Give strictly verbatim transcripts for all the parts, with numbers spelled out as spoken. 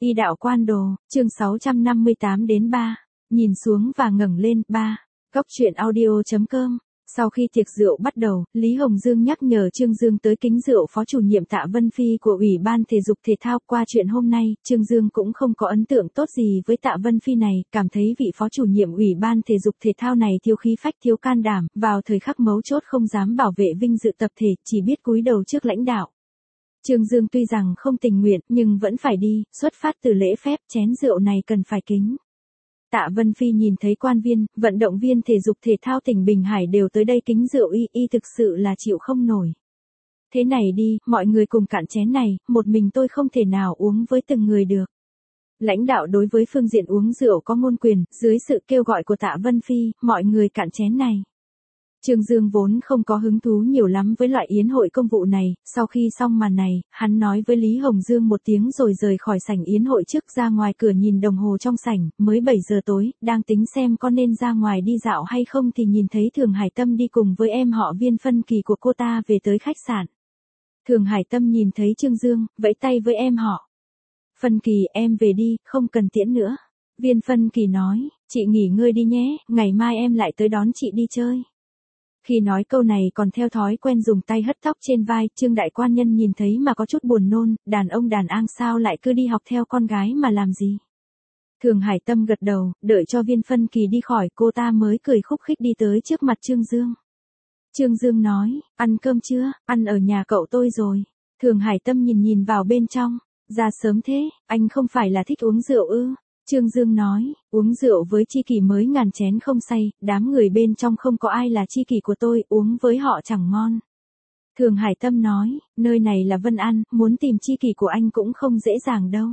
Y đạo quan đồ, chương sáu trăm năm mươi tám đến ba. Nhìn xuống và ngẩng lên, ba. Góc truyện audio chấm com. Sau khi tiệc rượu bắt đầu, Lý Hồng Dương nhắc nhở Trương Dương tới kính rượu phó chủ nhiệm Tạ Vân Phi của Ủy ban Thể dục Thể thao. Qua chuyện hôm nay, Trương Dương cũng không có ấn tượng tốt gì với Tạ Vân Phi này, cảm thấy vị phó chủ nhiệm Ủy ban Thể dục Thể thao này thiếu khí phách thiếu can đảm, vào thời khắc mấu chốt không dám bảo vệ vinh dự tập thể, chỉ biết cúi đầu trước lãnh đạo. Trương Dương tuy rằng không tình nguyện, nhưng vẫn phải đi, xuất phát từ lễ phép, chén rượu này cần phải kính. Tạ Vân Phi nhìn thấy quan viên, vận động viên thể dục thể thao tỉnh Bình Hải đều tới đây kính rượu y, y thực sự là chịu không nổi. Thế này đi, mọi người cùng cạn chén này, một mình tôi không thể nào uống với từng người được. Lãnh đạo đối với phương diện uống rượu có ngôn quyền, dưới sự kêu gọi của Tạ Vân Phi, mọi người cạn chén này. Trương Dương vốn không có hứng thú nhiều lắm với loại yến hội công vụ này, sau khi xong màn này, hắn nói với Lý Hồng Dương một tiếng rồi rời khỏi sảnh yến hội trước ra ngoài cửa nhìn đồng hồ trong sảnh, mới bảy giờ tối, đang tính xem có nên ra ngoài đi dạo hay không thì nhìn thấy Thường Hải Tâm đi cùng với em họ Viên Phân Kỳ của cô ta về tới khách sạn. Thường Hải Tâm nhìn thấy Trương Dương, vẫy tay với em họ. Phân Kỳ em về đi, không cần tiễn nữa. Viên Phân Kỳ nói, chị nghỉ ngơi đi nhé, ngày mai em lại tới đón chị đi chơi. Khi nói câu này còn theo thói quen dùng tay hất tóc trên vai, Trương đại quan nhân nhìn thấy mà có chút buồn nôn, đàn ông đàn ang sao lại cứ đi học theo con gái mà làm gì. Thường Hải Tâm gật đầu, đợi cho Viên Phân Kỳ đi khỏi, cô ta mới cười khúc khích đi tới trước mặt Trương Dương. Trương Dương nói, ăn cơm chưa, ăn ở nhà cậu tôi rồi. Thường Hải Tâm nhìn nhìn vào bên trong, ra sớm thế, anh không phải là thích uống rượu ư. Trương Dương nói, uống rượu với tri kỷ mới ngàn chén không say, đám người bên trong không có ai là tri kỷ của tôi, uống với họ chẳng ngon. Thường Hải Tâm nói, nơi này là Vân An, muốn tìm tri kỷ của anh cũng không dễ dàng đâu.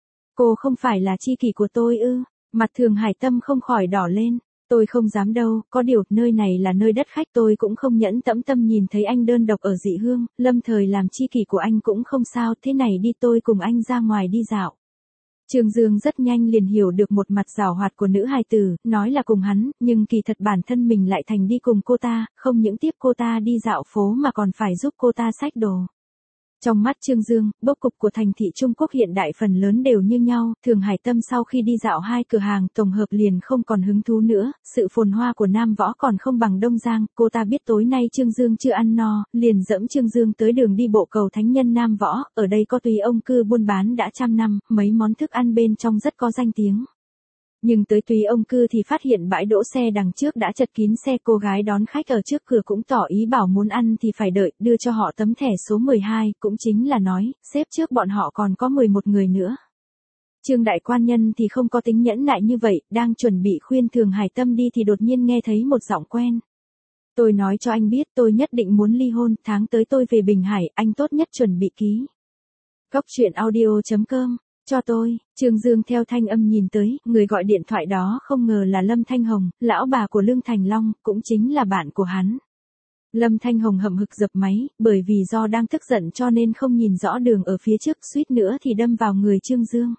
Cô không phải là tri kỷ của tôi ư? Mặt Thường Hải Tâm không khỏi đỏ lên. Tôi không dám đâu, có điều, nơi này là nơi đất khách, tôi cũng không nhẫn tẫm tâm nhìn thấy anh đơn độc ở dị hương, lâm thời làm tri kỷ của anh cũng không sao, thế này đi tôi cùng anh ra ngoài đi dạo. Trương Dương rất nhanh liền hiểu được một mặt giảo hoạt của nữ hài tử, nói là cùng hắn, nhưng kỳ thật bản thân mình lại thành đi cùng cô ta, không những tiếp cô ta đi dạo phố mà còn phải giúp cô ta xách đồ. Trong mắt Trương Dương, bố cục của thành thị Trung Quốc hiện đại phần lớn đều như nhau, Thường Hải Tâm sau khi đi dạo hai cửa hàng tổng hợp liền không còn hứng thú nữa, sự phồn hoa của Nam Võ còn không bằng Đông Giang, cô ta biết tối nay Trương Dương chưa ăn no, liền dẫm Trương Dương tới đường đi bộ cầu Thánh Nhân Nam Võ, ở đây có tùy ông cư buôn bán đã trăm năm, mấy món thức ăn bên trong rất có danh tiếng. Nhưng tới tùy ông cư thì phát hiện bãi đỗ xe đằng trước đã chật kín xe, cô gái đón khách ở trước cửa cũng tỏ ý bảo muốn ăn thì phải đợi, đưa cho họ tấm thẻ số mười hai, cũng chính là nói, xếp trước bọn họ còn có mười một người nữa. Trương đại quan nhân thì không có tính nhẫn nại như vậy, đang chuẩn bị khuyên Thường Hải Tâm đi thì đột nhiên nghe thấy một giọng quen. Tôi nói cho anh biết tôi nhất định muốn ly hôn, tháng tới tôi về Bình Hải, anh tốt nhất chuẩn bị ký. Góc truyện audio chấm com. Cho tôi, Trương Dương theo thanh âm nhìn tới, người gọi điện thoại đó không ngờ là Lâm Thanh Hồng, lão bà của Lương Thành Long, cũng chính là bạn của hắn. Lâm Thanh Hồng hậm hực dập máy, bởi vì do đang tức giận cho nên không nhìn rõ đường ở phía trước, suýt nữa thì đâm vào người Trương Dương.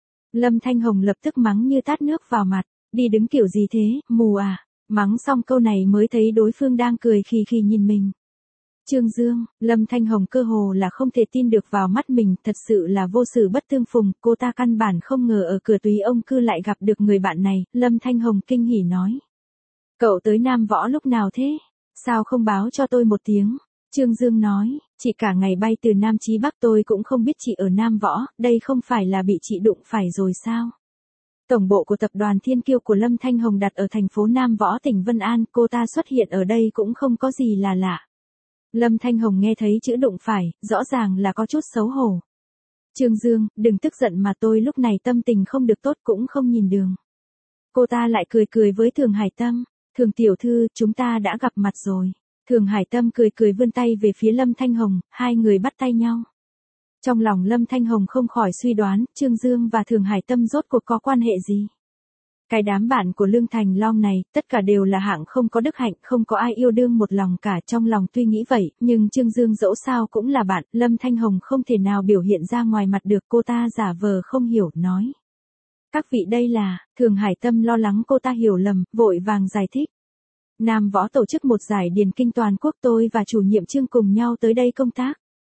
Lâm Thanh Hồng lập tức mắng như tát nước vào mặt, đi đứng kiểu gì thế, mù à, mắng xong câu này mới thấy đối phương đang cười khì khì nhìn mình. Trương Dương, Lâm Thanh Hồng cơ hồ là không thể tin được vào mắt mình, thật sự là vô sự bất tương phùng, cô ta căn bản không ngờ ở cửa tùy ông cư lại gặp được người bạn này, Lâm Thanh Hồng kinh hỉ nói. Cậu tới Nam Võ lúc nào thế? Sao không báo cho tôi một tiếng? Trương Dương nói, chị cả ngày bay từ Nam chí Bắc tôi cũng không biết chị ở Nam Võ, đây không phải là bị chị đụng phải rồi sao? Tổng bộ của tập đoàn Thiên Kiêu của Lâm Thanh Hồng đặt ở thành phố Nam Võ tỉnh Vân An, cô ta xuất hiện ở đây cũng không có gì là lạ. Lâm Thanh Hồng nghe thấy chữ đụng phải, rõ ràng là có chút xấu hổ. Trương Dương, đừng tức giận mà tôi lúc này tâm tình không được tốt cũng không nhìn đường. Cô ta lại cười cười với Thường Hải Tâm, Thường tiểu thư, chúng ta đã gặp mặt rồi. Thường Hải Tâm cười cười vươn tay về phía Lâm Thanh Hồng, hai người bắt tay nhau. Trong lòng Lâm Thanh Hồng không khỏi suy đoán, Trương Dương và Thường Hải Tâm rốt cuộc có quan hệ gì? Cái đám bạn của Lương Thành Long này, tất cả đều là hạng không có đức hạnh, không có ai yêu đương một lòng cả, trong lòng tuy nghĩ vậy, nhưng Trương Dương dẫu sao cũng là bạn, Lâm Thanh Hồng không thể nào biểu hiện ra ngoài mặt được, cô ta giả vờ không hiểu, nói. Các vị đây là, Thường Hải Tâm lo lắng cô ta hiểu lầm, vội vàng giải thích. Nam Võ tổ chức một giải điền kinh toàn quốc, tôi và chủ nhiệm Trương cùng nhau tới đây công tác.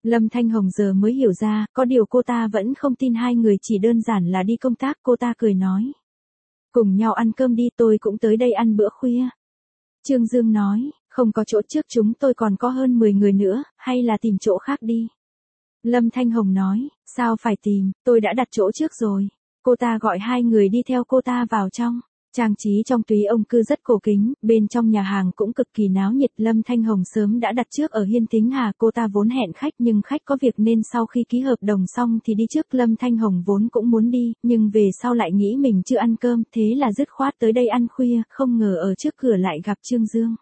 Lâm Thanh Hồng giờ mới hiểu ra, có điều cô ta vẫn không tin hai người chỉ đơn giản là đi công tác, cô ta cười nói. Cùng nhau ăn cơm đi, tôi cũng tới đây ăn bữa khuya. Trương Dương nói, không có chỗ trước chúng tôi còn có hơn mười người nữa, hay là tìm chỗ khác đi. Lâm Thanh Hồng nói, sao phải tìm, tôi đã đặt chỗ trước rồi. Cô ta gọi hai người đi theo cô ta vào trong. Trang trí trong túy ông cư rất cổ kính, bên trong nhà hàng cũng cực kỳ náo nhiệt. Lâm Thanh Hồng sớm đã đặt trước ở Hiên Thính Hà, cô ta vốn hẹn khách nhưng khách có việc nên sau khi ký hợp đồng xong thì đi trước. Lâm Thanh Hồng vốn cũng muốn đi, nhưng về sau lại nghĩ mình chưa ăn cơm, thế là dứt khoát tới đây ăn khuya, không ngờ ở trước cửa lại gặp Trương Dương.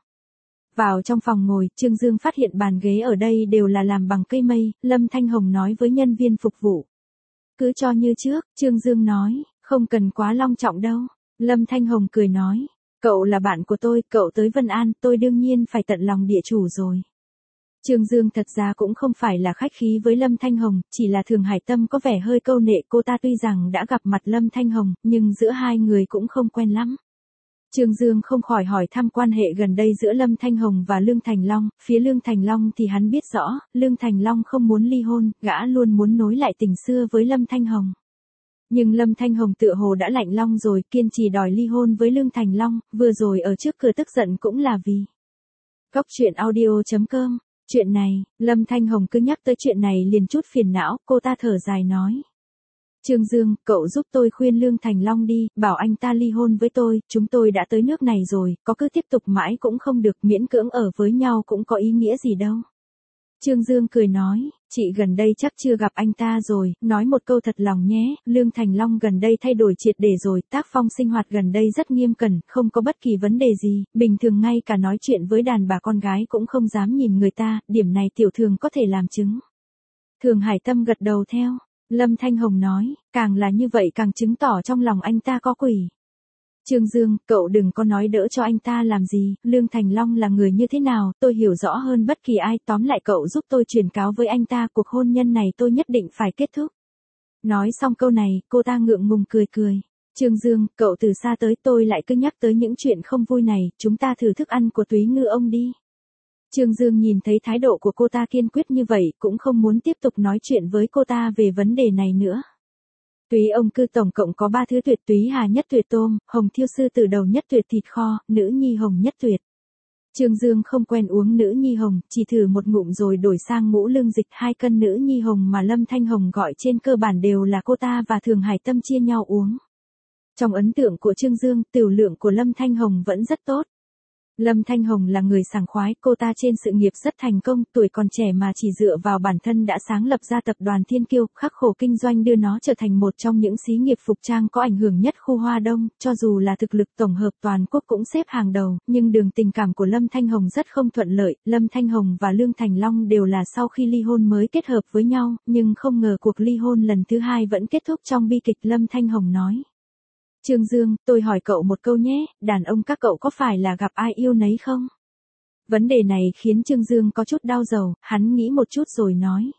Vào trong phòng ngồi, Trương Dương phát hiện bàn ghế ở đây đều là làm bằng cây mây. Lâm Thanh Hồng nói với nhân viên phục vụ. Cứ cho như trước, Trương Dương nói, không cần quá long trọng đâu. Lâm Thanh Hồng cười nói, cậu là bạn của tôi, cậu tới Vân An, tôi đương nhiên phải tận lòng địa chủ rồi. Trương Dương thật ra cũng không phải là khách khí với Lâm Thanh Hồng, chỉ là Thường Hải Tâm có vẻ hơi câu nệ. Cô ta tuy rằng đã gặp mặt Lâm Thanh Hồng, nhưng giữa hai người cũng không quen lắm. Trương Dương không khỏi hỏi thăm quan hệ gần đây giữa Lâm Thanh Hồng và Lương Thành Long. Phía Lương Thành Long thì hắn biết rõ, Lương Thành Long không muốn ly hôn, gã luôn muốn nối lại tình xưa với Lâm Thanh Hồng. Nhưng Lâm Thanh Hồng tựa hồ đã lạnh long rồi, kiên trì đòi ly hôn với Lương Thành Long, vừa rồi ở trước cửa tức giận cũng là vì. Góc truyện audio chấm com, chuyện này, Lâm Thanh Hồng cứ nhắc tới chuyện này liền chút phiền não, cô ta thở dài nói. Trương Dương, cậu giúp tôi khuyên Lương Thành Long đi, bảo anh ta ly hôn với tôi, chúng tôi đã tới nước này rồi, có cứ tiếp tục mãi cũng không được, miễn cưỡng ở với nhau cũng có ý nghĩa gì đâu. Trương Dương cười nói, chị gần đây chắc chưa gặp anh ta rồi, nói một câu thật lòng nhé, Lương Thành Long gần đây thay đổi triệt để rồi, tác phong sinh hoạt gần đây rất nghiêm cẩn, không có bất kỳ vấn đề gì, bình thường ngay cả nói chuyện với đàn bà con gái cũng không dám nhìn người ta, điểm này tiểu thường có thể làm chứng. Thường Hải Tâm gật đầu theo, Lâm Thanh Hồng nói, càng là như vậy càng chứng tỏ trong lòng anh ta có quỷ. Trương Dương, cậu đừng có nói đỡ cho anh ta làm gì, Lương Thành Long là người như thế nào, tôi hiểu rõ hơn bất kỳ ai, tóm lại cậu giúp tôi truyền cáo với anh ta, cuộc hôn nhân này tôi nhất định phải kết thúc. Nói xong câu này, cô ta ngượng ngùng cười cười. Trương Dương, cậu từ xa tới tôi lại cứ nhắc tới những chuyện không vui này, chúng ta thử thức ăn của Túy Ngư ông đi. Trương Dương nhìn thấy thái độ của cô ta kiên quyết như vậy, cũng không muốn tiếp tục nói chuyện với cô ta về vấn đề này nữa. Túy ông cư tổng cộng có ba thứ tuyệt: túy hà nhất tuyệt tôm, hồng thiêu sư tử đầu nhất tuyệt thịt kho, nữ nhi hồng nhất tuyệt. Trương Dương không quen uống nữ nhi hồng, chỉ thử một ngụm rồi đổi sang ngũ lương dịch. Hai cân nữ nhi hồng mà Lâm Thanh Hồng gọi trên cơ bản đều là cô ta và Thường Hải Tâm chia nhau uống. Trong ấn tượng của Trương Dương, tiểu lượng của Lâm Thanh Hồng vẫn rất tốt. Lâm Thanh Hồng là người sảng khoái, cô ta trên sự nghiệp rất thành công, tuổi còn trẻ mà chỉ dựa vào bản thân đã sáng lập ra tập đoàn Thiên Kiêu, khắc khổ kinh doanh đưa nó trở thành một trong những xí nghiệp phục trang có ảnh hưởng nhất khu Hoa Đông, cho dù là thực lực tổng hợp toàn quốc cũng xếp hàng đầu, nhưng đường tình cảm của Lâm Thanh Hồng rất không thuận lợi. Lâm Thanh Hồng và Lương Thành Long đều là sau khi ly hôn mới kết hợp với nhau, nhưng không ngờ cuộc ly hôn lần thứ hai vẫn kết thúc trong bi kịch. Lâm Thanh Hồng nói. Trương Dương, tôi hỏi cậu một câu nhé, đàn ông các cậu có phải là gặp ai yêu nấy không? Vấn đề này khiến Trương Dương có chút đau đầu, hắn nghĩ một chút rồi nói.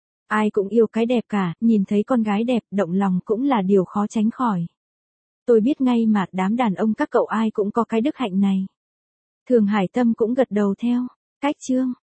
Ai cũng yêu cái đẹp cả, nhìn thấy con gái đẹp, động lòng cũng là điều khó tránh khỏi. Tôi biết ngay mà, đám đàn ông các cậu ai cũng có cái đức hạnh này. Thường Hải Tâm cũng gật đầu theo. Cách chương